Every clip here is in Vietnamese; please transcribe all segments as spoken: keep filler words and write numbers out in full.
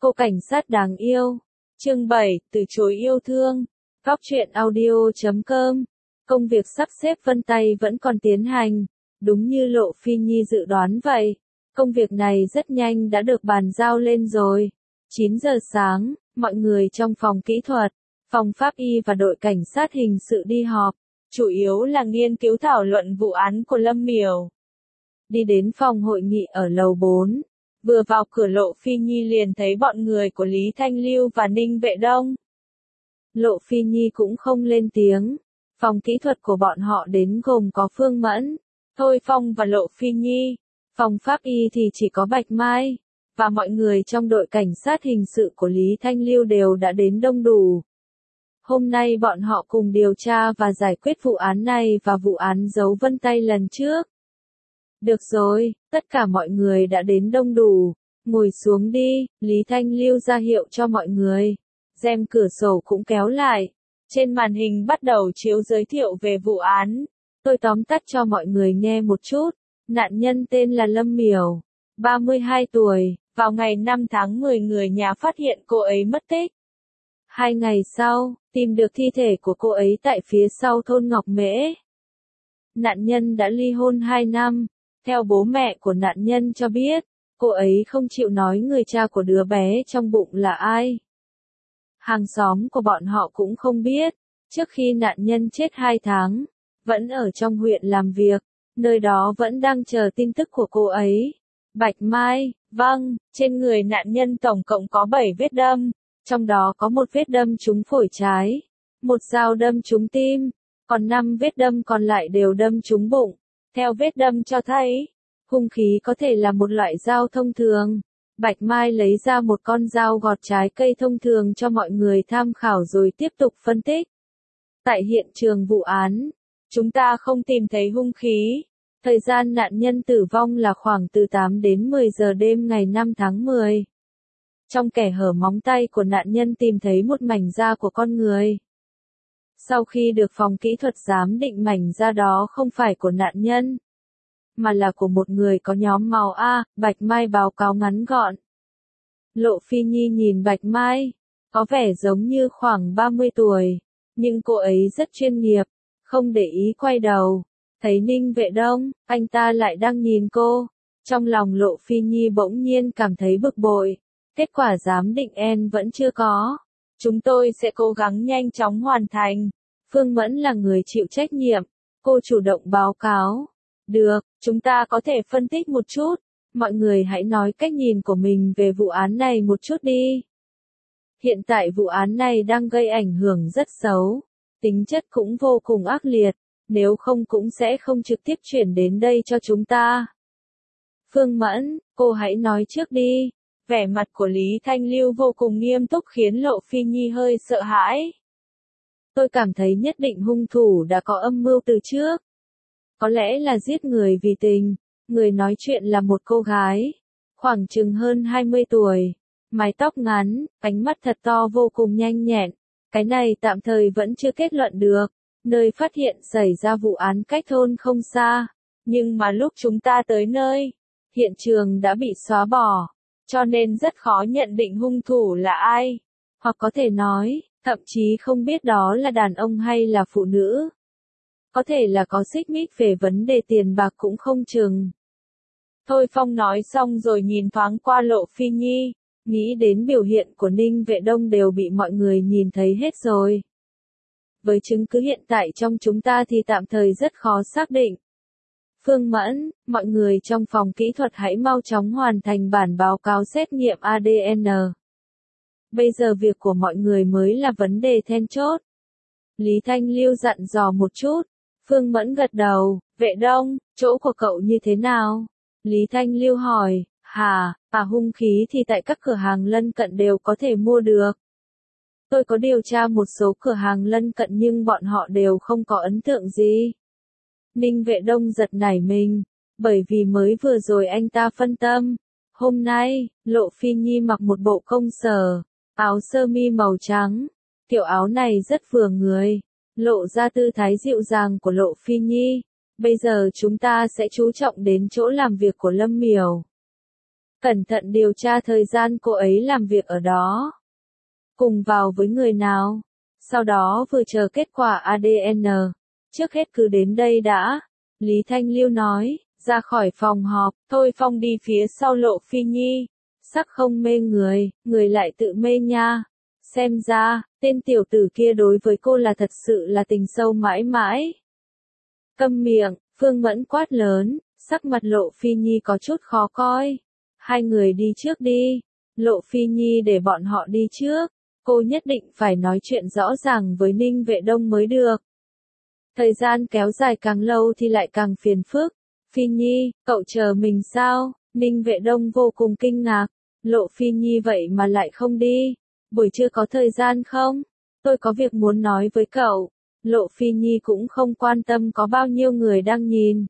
Cô cảnh sát đáng yêu. Chương bảy, từ chối yêu thương. Góc truyện audio chấm com. Công việc sắp xếp vân tay vẫn còn tiến hành, đúng như Lộ Phi Nhi dự đoán vậy. Công việc này rất nhanh đã được bàn giao lên rồi. chín giờ sáng, mọi người trong phòng kỹ thuật, phòng pháp y và đội cảnh sát hình sự đi họp, chủ yếu là nghiên cứu thảo luận vụ án của Lâm Miểu. Đi đến phòng hội nghị ở lầu bốn, vừa vào cửa Lộ Phi Nhi liền thấy bọn người của Lý Thanh Lưu và Ninh Vệ Đông. Lộ Phi Nhi cũng không lên tiếng. Phòng kỹ thuật của bọn họ đến gồm có Phương Mẫn, Thôi Phong và Lộ Phi Nhi. Phòng pháp y thì chỉ có Bạch Mai, và mọi người trong đội cảnh sát hình sự của Lý Thanh Lưu đều đã đến đông đủ. Hôm nay bọn họ cùng điều tra và giải quyết vụ án này và vụ án giấu vân tay lần trước. Được rồi, tất cả mọi người đã đến đông đủ. Ngồi xuống đi, Lý Thanh Lưu ra hiệu cho mọi người. Rèm cửa sổ cũng kéo lại. Trên màn hình bắt đầu chiếu giới thiệu về vụ án. Tôi tóm tắt cho mọi người nghe một chút. Nạn nhân tên là Lâm Miểu, ba mươi hai tuổi. Vào ngày năm tháng mười người nhà phát hiện cô ấy mất tích. Hai ngày sau, tìm được thi thể của cô ấy tại phía sau thôn Ngọc Mễ. Nạn nhân đã ly hôn hai năm. Theo bố mẹ của nạn nhân cho biết, cô ấy không chịu nói người cha của đứa bé trong bụng là ai. Hàng xóm của bọn họ cũng không biết. Trước khi nạn nhân chết hai tháng, vẫn ở trong huyện làm việc, nơi đó vẫn đang chờ tin tức của cô ấy. Bạch Mai, vâng, trên người nạn nhân tổng cộng có bảy vết đâm, trong đó có một vết đâm trúng phổi trái, một dao đâm trúng tim, còn năm vết đâm còn lại đều đâm trúng bụng. Theo vết đâm cho thấy, hung khí có thể là một loại dao thông thường. Bạch Mai lấy ra một con dao gọt trái cây thông thường cho mọi người tham khảo rồi tiếp tục phân tích. Tại hiện trường vụ án, chúng ta không tìm thấy hung khí. Thời gian nạn nhân tử vong là khoảng từ tám đến mười giờ đêm ngày năm tháng mười. Trong kẽ hở móng tay của nạn nhân tìm thấy một mảnh da của con người. Sau khi được phòng kỹ thuật giám định mảnh da đó không phải của nạn nhân, mà là của một người có nhóm màu A, Bạch Mai báo cáo ngắn gọn. Lộ Phi Nhi nhìn Bạch Mai, có vẻ giống như khoảng ba mươi tuổi, nhưng cô ấy rất chuyên nghiệp, không để ý quay đầu. Thấy Ninh Vệ Đông, anh ta lại đang nhìn cô. Trong lòng Lộ Phi Nhi bỗng nhiên cảm thấy bực bội. Kết quả giám định N vẫn chưa có. Chúng tôi sẽ cố gắng nhanh chóng hoàn thành. Phương Mẫn là người chịu trách nhiệm. Cô chủ động báo cáo. Được, chúng ta có thể phân tích một chút. Mọi người hãy nói cách nhìn của mình về vụ án này một chút đi. Hiện tại vụ án này đang gây ảnh hưởng rất xấu. Tính chất cũng vô cùng ác liệt. Nếu không cũng sẽ không trực tiếp chuyển đến đây cho chúng ta. Phương Mẫn, cô hãy nói trước đi. Vẻ mặt của Lý Thanh Lưu vô cùng nghiêm túc khiến Lộ Phi Nhi hơi sợ hãi. Tôi cảm thấy nhất định hung thủ đã có âm mưu từ trước. Có lẽ là giết người vì tình. Người nói chuyện là một cô gái, khoảng chừng hơn hai mươi tuổi, mái tóc ngắn, ánh mắt thật to vô cùng nhanh nhẹn. Cái này tạm thời vẫn chưa kết luận được. Nơi phát hiện xảy ra vụ án cách thôn không xa, nhưng mà lúc chúng ta tới nơi, hiện trường đã bị xóa bỏ, cho nên rất khó nhận định hung thủ là ai. Hoặc có thể nói, thậm chí không biết đó là đàn ông hay là phụ nữ. Có thể là có xích mích về vấn đề tiền bạc cũng không chừng. Thôi Phong nói xong rồi nhìn thoáng qua Lộ Phi Nhi, nghĩ đến biểu hiện của Ninh Vệ Đông đều bị mọi người nhìn thấy hết rồi. Với chứng cứ hiện tại trong chúng ta thì tạm thời rất khó xác định. Phương Mẫn, mọi người trong phòng kỹ thuật hãy mau chóng hoàn thành bản báo cáo xét nghiệm A D N. Bây giờ việc của mọi người mới là vấn đề then chốt. Lý Thanh Lưu dặn dò một chút. Phương Mẫn gật đầu. Vệ Đông, chỗ của cậu như thế nào? Lý Thanh Lưu hỏi. Hà, à hung khí thì tại các cửa hàng lân cận đều có thể mua được. Tôi có điều tra một số cửa hàng lân cận nhưng bọn họ đều không có ấn tượng gì. Ninh Vệ Đông giật nảy mình, bởi vì mới vừa rồi anh ta phân tâm. Hôm nay, Lộ Phi Nhi mặc một bộ công sở, áo sơ mi màu trắng. Kiểu áo này rất vừa người, lộ ra tư thái dịu dàng của Lộ Phi Nhi. Bây giờ chúng ta sẽ chú trọng đến chỗ làm việc của Lâm Miểu. cẩn thận điều tra thời gian cô ấy làm việc ở đó. Cùng vào với người nào. Sau đó vừa chờ kết quả a đê en. Trước hết cứ đến đây đã. Lý Thanh Lưu nói, ra khỏi phòng họp, Thôi Phong đi phía sau Lộ Phi Nhi. Sắc không mê người, người lại tự mê nha. Xem ra, tên tiểu tử kia đối với cô là thật sự là tình sâu mãi mãi. Câm miệng, Phương Mẫn quát lớn, sắc mặt Lộ Phi Nhi có chút khó coi. Hai người đi trước đi. Lộ Phi Nhi để bọn họ đi trước. Cô nhất định phải nói chuyện rõ ràng với Ninh Vệ Đông mới được. Thời gian kéo dài càng lâu thì lại càng phiền phức. Phi Nhi, cậu chờ mình sao? Ninh Vệ Đông vô cùng kinh ngạc. Lộ Phi Nhi vậy mà lại không đi. Buổi trưa có thời gian không? Tôi có việc muốn nói với cậu. Lộ Phi Nhi cũng không quan tâm có bao nhiêu người đang nhìn.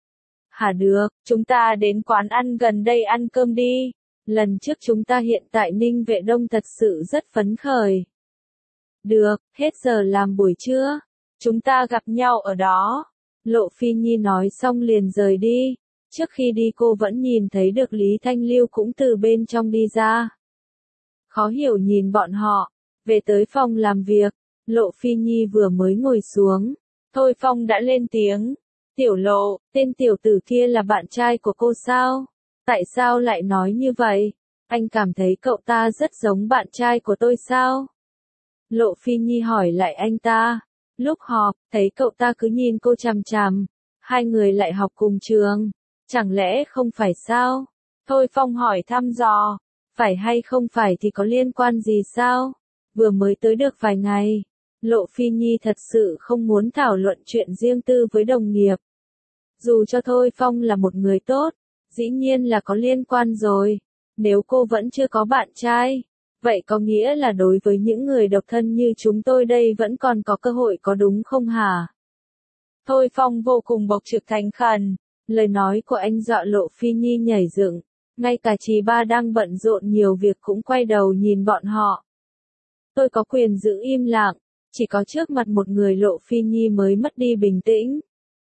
Hả được, chúng ta đến quán ăn gần đây ăn cơm đi. Lần trước chúng ta hiện tại Ninh Vệ Đông thật sự rất phấn khởi. Được, hết giờ làm buổi trưa. Chúng ta gặp nhau ở đó. Lộ Phi Nhi nói xong liền rời đi. Trước khi đi cô vẫn nhìn thấy được Lý Thanh Lưu cũng từ bên trong đi ra. Khó hiểu nhìn bọn họ. Về tới phòng làm việc. Lộ Phi Nhi vừa mới ngồi xuống. Thôi Phong đã lên tiếng. Tiểu Lộ, tên tiểu tử kia là bạn trai của cô sao? Tại sao lại nói như vậy? Anh cảm thấy cậu ta rất giống bạn trai của tôi sao? Lộ Phi Nhi hỏi lại anh ta. Lúc họp, thấy cậu ta cứ nhìn cô chằm chằm. Hai người lại học cùng trường. Chẳng lẽ không phải sao? Thôi Phong hỏi thăm dò. Phải hay không phải thì có liên quan gì sao? Vừa mới tới được vài ngày. Lộ Phi Nhi thật sự không muốn thảo luận chuyện riêng tư với đồng nghiệp. Dù cho Thôi Phong là một người tốt, dĩ nhiên là có liên quan rồi. Nếu cô vẫn chưa có bạn trai, vậy có nghĩa là đối với những người độc thân như chúng tôi đây vẫn còn có cơ hội có đúng không hả? Thôi Phong vô cùng bộc trực thành khẩn, lời nói của anh dọa Lộ Phi Nhi nhảy dựng, ngay cả Trì Ba đang bận rộn nhiều việc cũng quay đầu nhìn bọn họ. Tôi có quyền giữ im lặng, chỉ có trước mặt một người Lộ Phi Nhi mới mất đi bình tĩnh.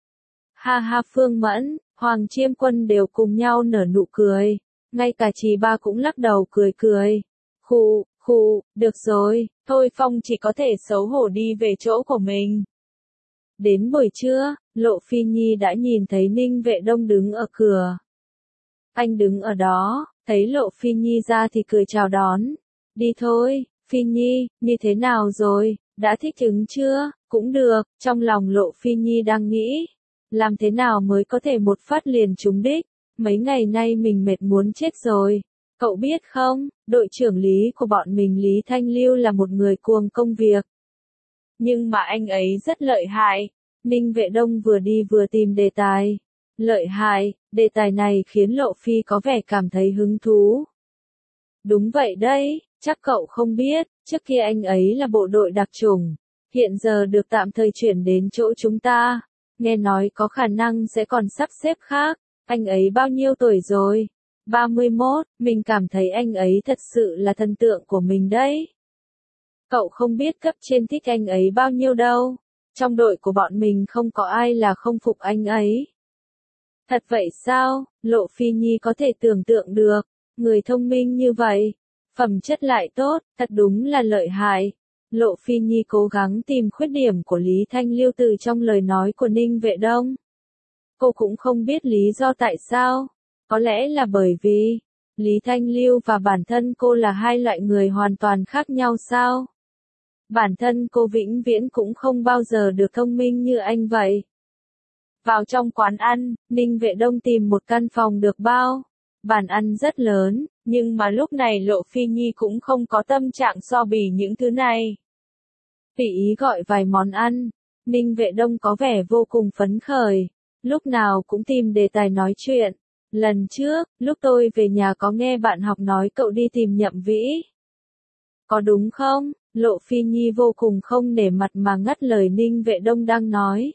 Ha ha, Phương Mẫn, Hoàng Chiêm Quân đều cùng nhau nở nụ cười, ngay cả Trì Ba cũng lắc đầu cười cười. Khụ, khụ, được rồi, Thôi Phong chỉ có thể xấu hổ đi về chỗ của mình. Đến buổi trưa, Lộ Phi Nhi đã nhìn thấy Ninh Vệ Đông đứng ở cửa. Anh đứng ở đó, thấy Lộ Phi Nhi ra thì cười chào đón. Đi thôi, Phi Nhi, như thế nào rồi, đã thích ứng chưa? Cũng được, trong lòng Lộ Phi Nhi đang nghĩ. Làm thế nào mới có thể một phát liền trúng đích? Mấy ngày nay mình mệt muốn chết rồi. Cậu biết không, đội trưởng Lý của bọn mình Lý Thanh Lưu là một người cuồng công việc. Nhưng mà anh ấy rất lợi hại. Ninh Vệ Đông vừa đi vừa tìm đề tài. Lợi hại, đề tài này khiến Lộ Phi có vẻ cảm thấy hứng thú. Đúng vậy đấy, chắc cậu không biết, trước kia anh ấy là bộ đội đặc chủng. Hiện giờ được tạm thời chuyển đến chỗ chúng ta. Nghe nói có khả năng sẽ còn sắp xếp khác. Anh ấy bao nhiêu tuổi rồi? ba mươi mốt, mình cảm thấy anh ấy thật sự là thần tượng của mình đấy. Cậu không biết cấp trên thích anh ấy bao nhiêu đâu. Trong đội của bọn mình không có ai là không phục anh ấy. Thật vậy sao? Lộ Phi Nhi có thể tưởng tượng được. Người thông minh như vậy. Phẩm chất lại tốt, thật đúng là lợi hại. Lộ Phi Nhi cố gắng tìm khuyết điểm của Lý Thanh Lưu từ trong lời nói của Ninh Vệ Đông. Cô cũng không biết lý do tại sao. Có lẽ là bởi vì Lý Thanh Lưu và bản thân cô là hai loại người hoàn toàn khác nhau sao? Bản thân cô vĩnh viễn cũng không bao giờ được thông minh như anh vậy. Vào trong quán ăn, Ninh Vệ Đông tìm một căn phòng được bao. Bàn ăn rất lớn, nhưng mà lúc này Lộ Phi Nhi cũng không có tâm trạng so bì những thứ này. Tùy ý gọi vài món ăn, Ninh Vệ Đông có vẻ vô cùng phấn khởi, lúc nào cũng tìm đề tài nói chuyện. Lần trước, lúc tôi về nhà có nghe bạn học nói cậu đi tìm Nhậm Vĩ. Có đúng không? Lộ Phi Nhi vô cùng không nể mặt mà ngắt lời Ninh Vệ Đông đang nói.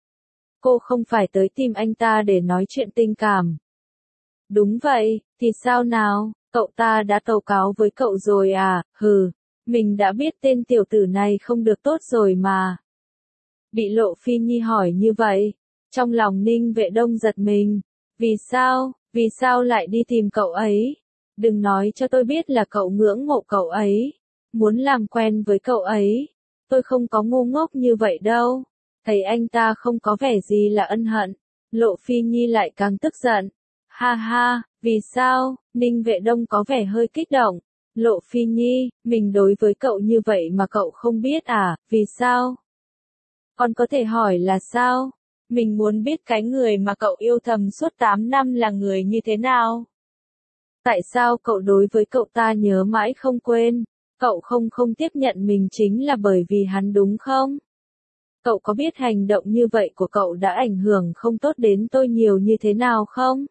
Cô không phải tới tìm anh ta để nói chuyện tình cảm. Đúng vậy, thì sao nào, cậu ta đã tố cáo với cậu rồi à, hừ, mình đã biết tên tiểu tử này không được tốt rồi mà. Bị Lộ Phi Nhi hỏi như vậy, trong lòng Ninh Vệ Đông giật mình. Vì sao, vì sao lại đi tìm cậu ấy? Đừng nói cho tôi biết là cậu ngưỡng mộ cậu ấy, muốn làm quen với cậu ấy. Tôi không có ngu ngốc như vậy đâu. Thấy anh ta không có vẻ gì là ân hận, Lộ Phi Nhi lại càng tức giận. Ha ha, vì sao? Ninh Vệ Đông có vẻ hơi kích động. Lộ Phi Nhi, mình đối với cậu như vậy mà cậu không biết à, vì sao? Còn có thể hỏi là sao? Mình muốn biết cái người mà cậu yêu thầm suốt tám năm là người như thế nào? Tại sao cậu đối với cậu ta nhớ mãi không quên? Cậu không không tiếp nhận mình chính là bởi vì hắn đúng không? Cậu có biết hành động như vậy của cậu đã ảnh hưởng không tốt đến tôi nhiều như thế nào không?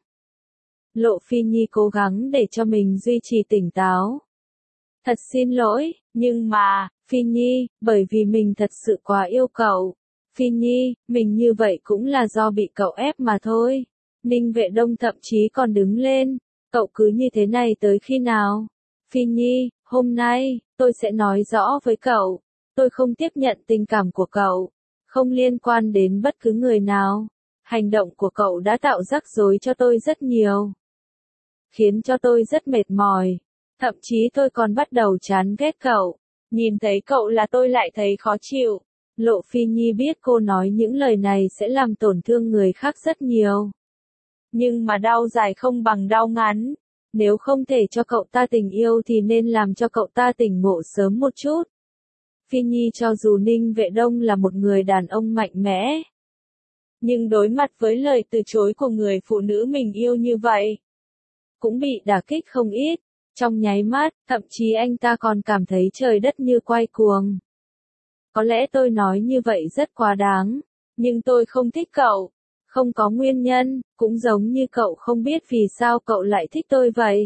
Lộ Phi Nhi cố gắng để cho mình duy trì tỉnh táo. Thật xin lỗi, nhưng mà, Phi Nhi, bởi vì mình thật sự quá yêu cậu. Phi Nhi, mình như vậy cũng là do bị cậu ép mà thôi. Ninh Vệ Đông thậm chí còn đứng lên. Cậu cứ như thế này tới khi nào? Phi Nhi, hôm nay, tôi sẽ nói rõ với cậu. Tôi không tiếp nhận tình cảm của cậu. Không liên quan đến bất cứ người nào. Hành động của cậu đã tạo rắc rối cho tôi rất nhiều. Khiến cho tôi rất mệt mỏi. Thậm chí tôi còn bắt đầu chán ghét cậu. Nhìn thấy cậu là tôi lại thấy khó chịu. Lộ Phi Nhi biết cô nói những lời này sẽ làm tổn thương người khác rất nhiều. Nhưng mà đau dài không bằng đau ngắn. Nếu không thể cho cậu ta tình yêu thì nên làm cho cậu ta tỉnh ngộ sớm một chút. Phi Nhi cho dù Ninh Vệ Đông là một người đàn ông mạnh mẽ, nhưng đối mặt với lời từ chối của người phụ nữ mình yêu như vậy, cũng bị đả kích không ít. Trong nháy mắt, thậm chí anh ta còn cảm thấy trời đất như quay cuồng. Có lẽ tôi nói như vậy rất quá đáng, nhưng tôi không thích cậu. Không có nguyên nhân, cũng giống như cậu không biết vì sao cậu lại thích tôi vậy.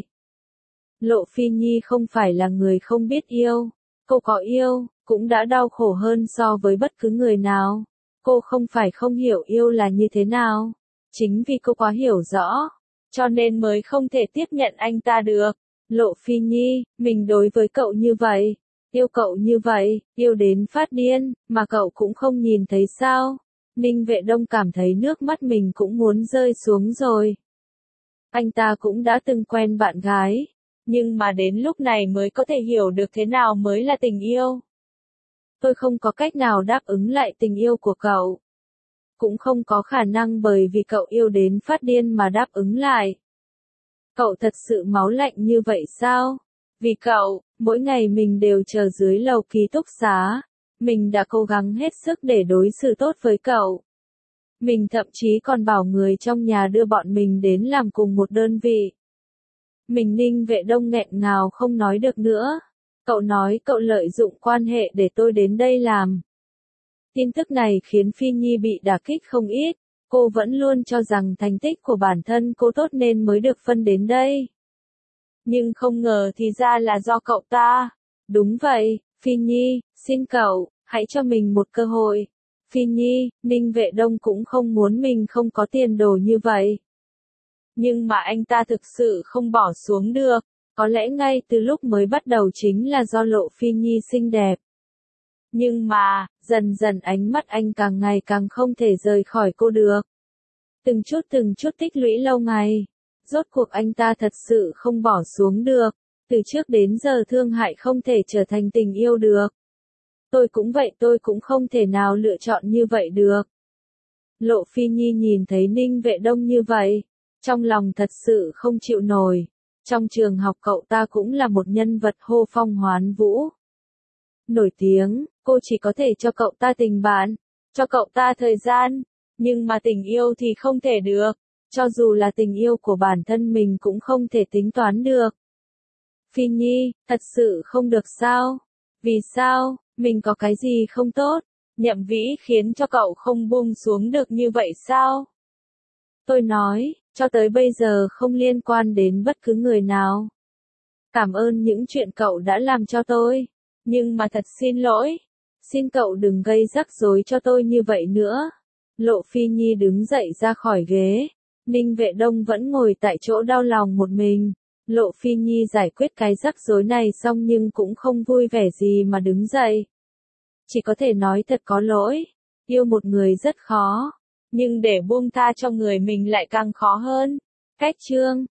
Lộ Phi Nhi không phải là người không biết yêu. Cô có yêu, cũng đã đau khổ hơn so với bất cứ người nào. Cô không phải không hiểu yêu là như thế nào. Chính vì cô quá hiểu rõ, cho nên mới không thể tiếp nhận anh ta được. Lộ Phi Nhi, mình đối với cậu như vậy, yêu cậu như vậy, yêu đến phát điên, mà cậu cũng không nhìn thấy sao. Ninh Vệ Đông cảm thấy nước mắt mình cũng muốn rơi xuống rồi. Anh ta cũng đã từng quen bạn gái, nhưng mà đến lúc này mới có thể hiểu được thế nào mới là tình yêu. Tôi không có cách nào đáp ứng lại tình yêu của cậu. Cũng không có khả năng bởi vì cậu yêu đến phát điên mà đáp ứng lại. Cậu thật sự máu lạnh như vậy sao? Vì cậu, mỗi ngày mình đều chờ dưới lầu ký túc xá. Mình đã cố gắng hết sức để đối xử tốt với cậu. Mình thậm chí còn bảo người trong nhà đưa bọn mình đến làm cùng một đơn vị. Mình Ninh Vệ Đông nghẹn ngào không nói được nữa. Cậu nói cậu lợi dụng quan hệ để tôi đến đây làm. Tin tức này khiến Phi Nhi bị đả kích không ít. Cô vẫn luôn cho rằng thành tích của bản thân cô tốt nên mới được phân đến đây. Nhưng không ngờ thì ra là do cậu ta. Đúng vậy, Phi Nhi, xin cậu, hãy cho mình một cơ hội. Phi Nhi, Ninh Vệ Đông cũng không muốn mình không có tiền đồ như vậy. Nhưng mà anh ta thực sự không bỏ xuống được. Có lẽ ngay từ lúc mới bắt đầu chính là do Lộ Phi Nhi xinh đẹp. Nhưng mà, dần dần ánh mắt anh càng ngày càng không thể rời khỏi cô được. Từng chút từng chút tích lũy lâu ngày. Rốt cuộc anh ta thật sự không bỏ xuống được. Từ trước đến giờ thương hại không thể trở thành tình yêu được. Tôi cũng vậy, tôi cũng không thể nào lựa chọn như vậy được. Lộ Phi Nhi nhìn thấy Ninh Vệ Đông như vậy, trong lòng thật sự không chịu nổi. Trong trường học cậu ta cũng là một nhân vật hô phong hoán vũ. Nổi tiếng, cô chỉ có thể cho cậu ta tình bạn, cho cậu ta thời gian, nhưng mà tình yêu thì không thể được. Cho dù là tình yêu của bản thân mình cũng không thể tính toán được. Phi Nhi, thật sự không được sao? Vì sao? Mình có cái gì không tốt? Nhậm Vĩ khiến cho cậu không buông xuống được như vậy sao? Tôi nói, cho tới bây giờ không liên quan đến bất cứ người nào. Cảm ơn những chuyện cậu đã làm cho tôi. Nhưng mà thật xin lỗi. Xin cậu đừng gây rắc rối cho tôi như vậy nữa. Lộ Phi Nhi đứng dậy ra khỏi ghế. Ninh Vệ Đông vẫn ngồi tại chỗ đau lòng một mình. Lộ Phi Nhi giải quyết cái rắc rối này xong nhưng cũng không vui vẻ gì mà đứng dậy. Chỉ có thể nói thật có lỗi. Yêu một người rất khó. Nhưng để buông tha cho người mình lại càng khó hơn. Cách chương